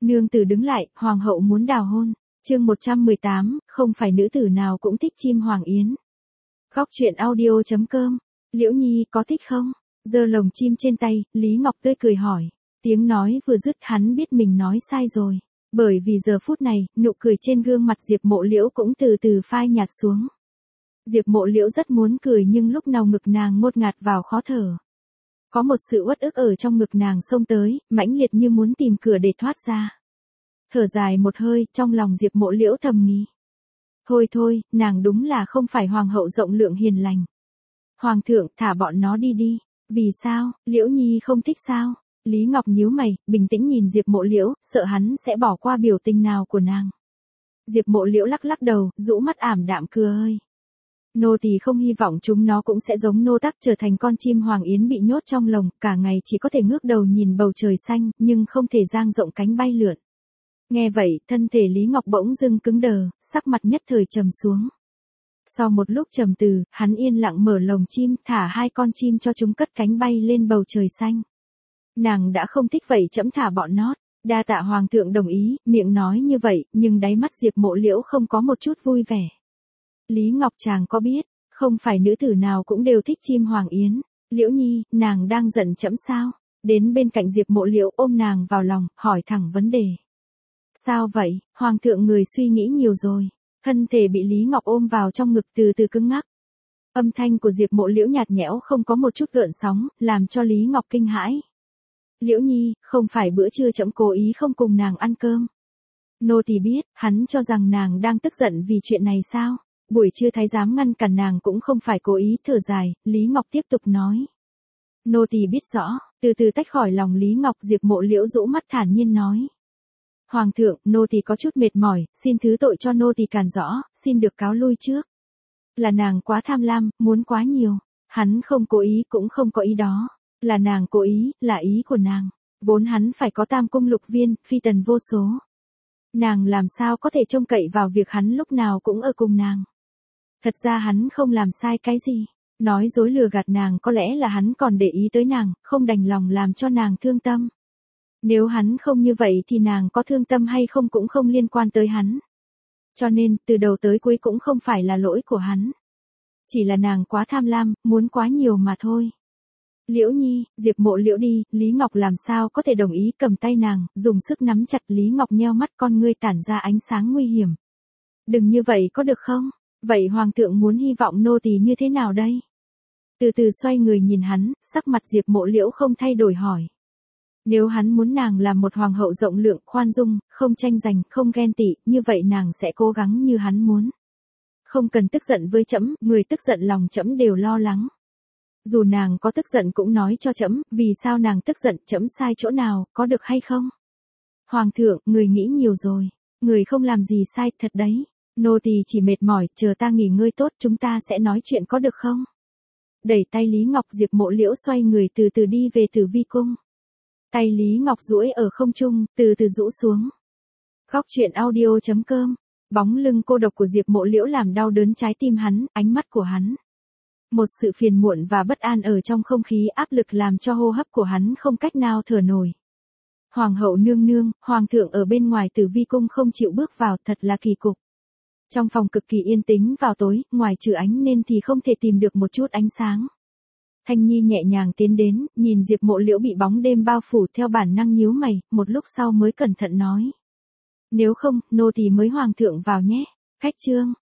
Nương tử đứng lại, hoàng hậu muốn đào hôn. Chương 118, không phải nữ tử nào cũng thích chim hoàng yến. Góc truyện audio.com. Liễu Nhi có thích không? Giơ lồng chim trên tay, Lý Ngọc tươi cười hỏi. Tiếng nói vừa dứt hắn biết mình nói sai rồi. Bởi vì giờ phút này, nụ cười trên gương mặt Diệp Mộ Liễu cũng từ từ phai nhạt xuống. Diệp Mộ Liễu rất muốn cười nhưng lúc nào ngực nàng ngột ngạt vào khó thở. Có một sự uất ức ở trong ngực nàng xông tới, mãnh liệt như muốn tìm cửa để thoát ra. Thở dài một hơi, trong lòng Diệp Mộ Liễu thầm nghĩ. Thôi, nàng đúng là không phải hoàng hậu rộng lượng hiền lành. Hoàng thượng, thả bọn nó đi đi. Vì sao, Liễu Nhi không thích sao? Lý Ngọc nhíu mày, bình tĩnh nhìn Diệp Mộ Liễu, sợ hắn sẽ bỏ qua biểu tình nào của nàng. Diệp Mộ Liễu lắc lắc đầu, rũ mắt ảm đạm cười. Nô tỳ không hy vọng chúng nó cũng sẽ giống nô tắc trở thành con chim hoàng yến bị nhốt trong lồng, cả ngày chỉ có thể ngước đầu nhìn bầu trời xanh, nhưng không thể dang rộng cánh bay lượn. Nghe vậy, thân thể Lý Ngọc bỗng dưng cứng đờ, sắc mặt nhất thời trầm xuống. Sau một lúc trầm tư, hắn yên lặng mở lồng chim, thả hai con chim cho chúng cất cánh bay lên bầu trời xanh. Nàng đã không thích vậy chẫm thả bọn nó. Đa tạ hoàng thượng đồng ý, miệng nói như vậy, nhưng đáy mắt Diệp Mộ Liễu không có một chút vui vẻ. Lý Ngọc chàng có biết, không phải nữ tử nào cũng đều thích chim hoàng yến. Liễu Nhi, nàng đang giận chẫm sao? Đến bên cạnh Diệp Mộ Liễu ôm nàng vào lòng, hỏi thẳng vấn đề. Sao vậy, hoàng thượng người suy nghĩ nhiều rồi. Thân thể bị Lý Ngọc ôm vào trong ngực từ từ cứng ngắc. Âm thanh của Diệp Mộ Liễu nhạt nhẽo không có một chút gợn sóng, làm cho Lý Ngọc kinh hãi. Liễu Nhi, không phải bữa trưa trẫm cố ý không cùng nàng ăn cơm. Nô tỳ biết, hắn cho rằng nàng đang tức giận vì chuyện này sao? Buổi trưa thái giám ngăn cản nàng cũng không phải cố ý, thở dài, Lý Ngọc tiếp tục nói. Nô tỳ biết rõ, từ từ tách khỏi lòng Lý Ngọc, Diệp Mộ Liễu rũ mắt thản nhiên nói. Hoàng thượng, nô tỳ có chút mệt mỏi, xin thứ tội cho nô tỳ cản rõ, xin được cáo lui trước. Là nàng quá tham lam, muốn quá nhiều. Hắn không cố ý cũng không có ý đó. Là nàng cố ý, là ý của nàng. Vốn hắn phải có tam cung lục viên, phi tần vô số. Nàng làm sao có thể trông cậy vào việc hắn lúc nào cũng ở cùng nàng. Thật ra hắn không làm sai cái gì. Nói dối lừa gạt nàng có lẽ là hắn còn để ý tới nàng, không đành lòng làm cho nàng thương tâm. Nếu hắn không như vậy thì nàng có thương tâm hay không cũng không liên quan tới hắn. Cho nên, từ đầu tới cuối cũng không phải là lỗi của hắn. Chỉ là nàng quá tham lam, muốn quá nhiều mà thôi. Liễu Nhi, Diệp Mộ Liễu đi, Lý Ngọc làm sao có thể đồng ý, cầm tay nàng, dùng sức nắm chặt. Lý Ngọc nheo mắt, con ngươi tản ra ánh sáng nguy hiểm. Đừng như vậy có được không? Vậy hoàng thượng muốn hy vọng nô tỳ như thế nào đây? Từ từ xoay người nhìn hắn, sắc mặt Diệp Mộ Liễu không thay đổi hỏi. Nếu hắn muốn nàng làm một hoàng hậu rộng lượng, khoan dung, không tranh giành, không ghen tị, như vậy nàng sẽ cố gắng như hắn muốn. Không cần tức giận với trẫm, người tức giận lòng trẫm đều lo lắng. Dù nàng có tức giận cũng nói cho trẫm, vì sao nàng tức giận, trẫm sai chỗ nào, có được hay không? Hoàng thượng, người nghĩ nhiều rồi, người không làm gì sai, thật đấy. Nô tỳ chỉ mệt mỏi, chờ ta nghỉ ngơi tốt, chúng ta sẽ nói chuyện có được không? Đẩy tay Lý Ngọc, Diệp Mộ Liễu xoay người từ từ đi về Tử Vi cung. Tay Lý Ngọc duỗi ở không trung, từ từ rũ xuống. Góc truyện audio.com. Bóng lưng cô độc của Diệp Mộ Liễu làm đau đớn trái tim hắn, ánh mắt của hắn. Một sự phiền muộn và bất an ở trong không khí, áp lực làm cho hô hấp của hắn không cách nào thở nổi. Hoàng hậu nương nương, hoàng thượng ở bên ngoài Tử Vi cung không chịu bước vào, thật là kỳ cục. Trong phòng cực kỳ yên tĩnh vào tối, ngoài trừ ánh nên thì không thể tìm được một chút ánh sáng. Thanh Nhi nhẹ nhàng tiến đến, nhìn Diệp Mộ Liễu bị bóng đêm bao phủ, theo bản năng nhíu mày, một lúc sau mới cẩn thận nói. Nếu không, nô tỳ mới hoàng thượng vào nhé. Cách chương.